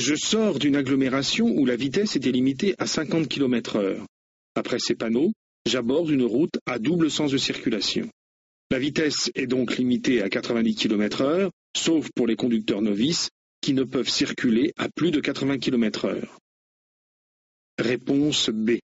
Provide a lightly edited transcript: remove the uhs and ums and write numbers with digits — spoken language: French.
Je sors d'une agglomération où la vitesse était limitée à 50 km/h. Après ces panneaux, j'aborde une route à double sens de circulation. La vitesse est donc limitée à 90 km/h, sauf pour les conducteurs novices qui ne peuvent circuler à plus de 80 km/h. Réponse B.